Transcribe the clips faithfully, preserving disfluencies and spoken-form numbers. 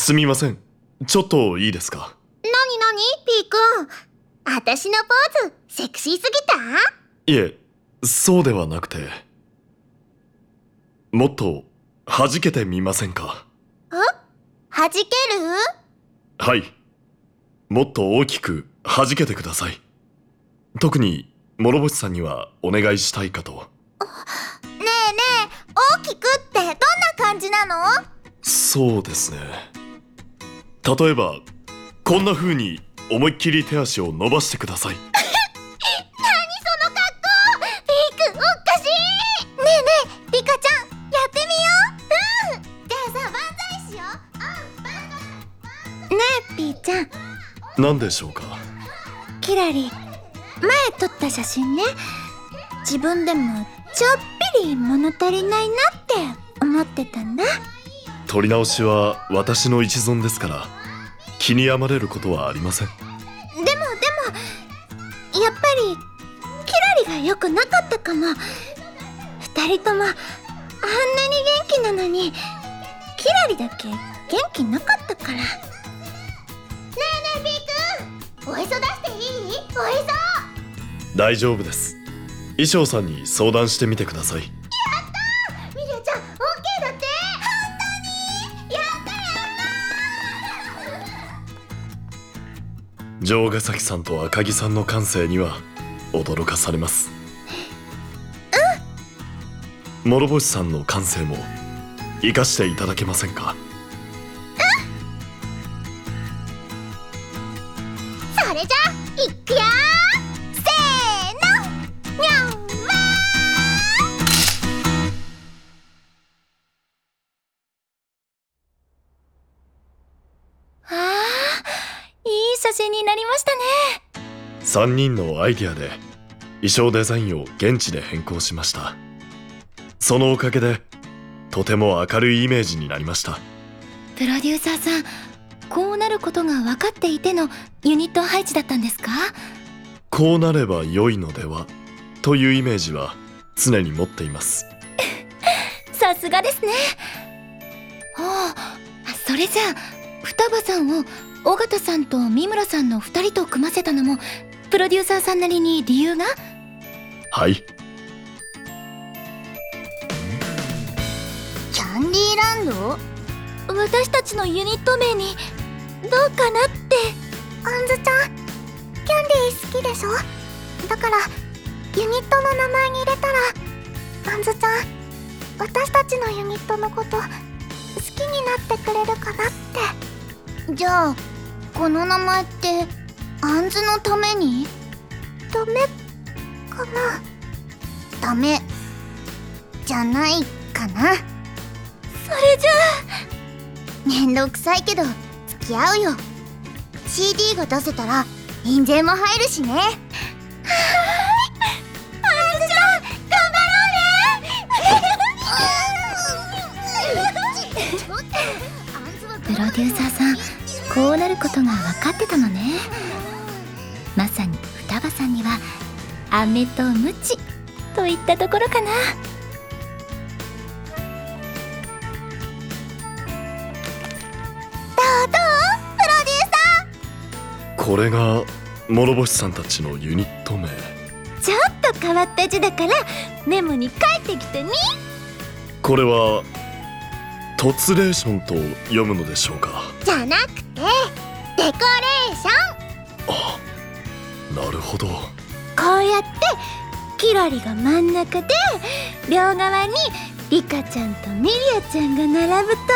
すみません。ちょっといいですか？ なになにピーくん。あたしのポーズ、セクシーすぎた？ いえ、そうではなくて。もっと、弾けてみませんか？ え？弾ける？ はい。もっと大きく弾けてください。特に、諸星さんにはお願いしたいかと。 ねえねえ、大きくってどんな感じなの？ そうですね。例えば、こんな風に思いっきり手足を伸ばしてください。 何その格好！ピーくんおかしい！ねえねえ、リカちゃん、やってみよう！うん！じゃあさ、万歳しよう！うん、万歳！ねえ、ピーちゃん。 何でしょうか？ キラリ、前撮った写真ね。自分でもちょっぴり物足りないなって思ってたんだ。 撮り直しは私の一存ですから、気に病まれることはありません。 でもでも、やっぱりキラリが良くなかったかも。二人ともあんなに元気なのに、キラリだけ元気なかったから。ねえねえピーくん、おへそ出していい？おへそ。 大丈夫です。衣装さんに相談してみてください。 やったー！ミリアちゃん、オッケーだって。本当に？やったやったー。 城ヶ崎さんと赤木さんの感性には驚かされます。うん。諸星さんの感性も生かしていただけませんか？ うん。それじゃいくよー。せーの、にゃんわー。あー、いい写真になりましたね。 さんにんのアイディアで衣装デザインを現地で変更しました。そのおかげでとても明るいイメージになりました。 プロデューサーさん、こうなることが分かっていてのユニット配置だったんですか？ こうなれば良いのではというイメージは常に持っています。 さすがですね。おお、それじゃあ双葉さんを尾形さんと三村さんのふたりと組ませたのもプロデューサーさんなりに理由が？ はい。 キャンディーランド？私たちのユニット名にどうかなって。あんずちゃん、キャンディー好きでしょ？だからユニットの名前に入れたら、あんずちゃん、私たちのユニットのこと好きになってくれるかなって。じゃあこの名前ってあんずのために？ダメかな？ダメじゃないかな。それじゃあめんどくさいけど付き合うよ。 シーディー が出せたら印税も入るしね。はーい、あんずちゃん頑張ろうね。プロデューサーさん、こうなることが分かってたのね。まさに双葉さんには飴とムチといったところかな。 これが諸星さんたちのユニット名。 ちょっと変わった字だからメモに書いてきてね。 これはトツレーションと読むのでしょうか？ じゃなくてデコレーション。 あ、なるほど。 こうやってキラリが真ん中で両側にリカちゃんとミリアちゃんが並ぶとね、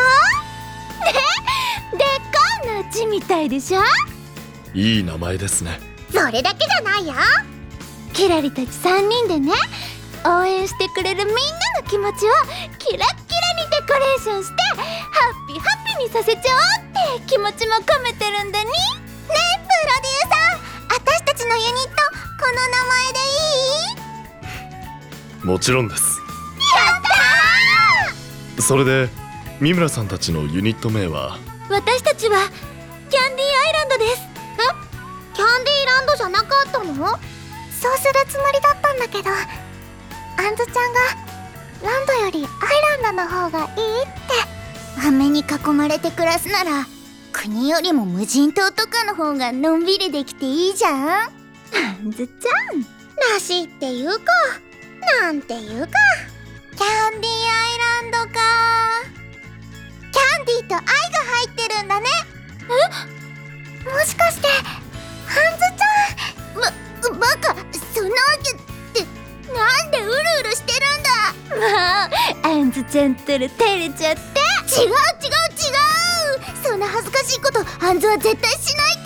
デコの字みたいでしょ？ いい名前ですね。 それだけじゃないよ。キラリたちさんにんでね、応援してくれるみんなの気持ちをキラッキラにデコレーションしてハッピーハッピーにさせちゃおうって気持ちも込めてるんだに。ねえプロデューサー、私たちのユニットこの名前でいい？ もちろんです。 やったー！ それで三村さんたちのユニット名は？ 私たちはキャンディーアイランドです。え？キャンディーランドじゃなかったの？そうするつもりだったんだけど、あんずちゃんがランドよりアイランドの方がいいって。飴に囲まれて暮らすなら国よりも無人島とかの方がのんびりできていいじゃん。あんずちゃんらしいっていうか、なんていうか、キャンディーアイランドか。キャンディーと愛が入ってるんだね。え、もしかしてあんずちゃん。ば、バカ、そんなわけってなんでうるうるしてるんだ。まあ、あんずちゃんったら照れちゃって。違う違う違う、そんな恥ずかしいことあんずは絶対しない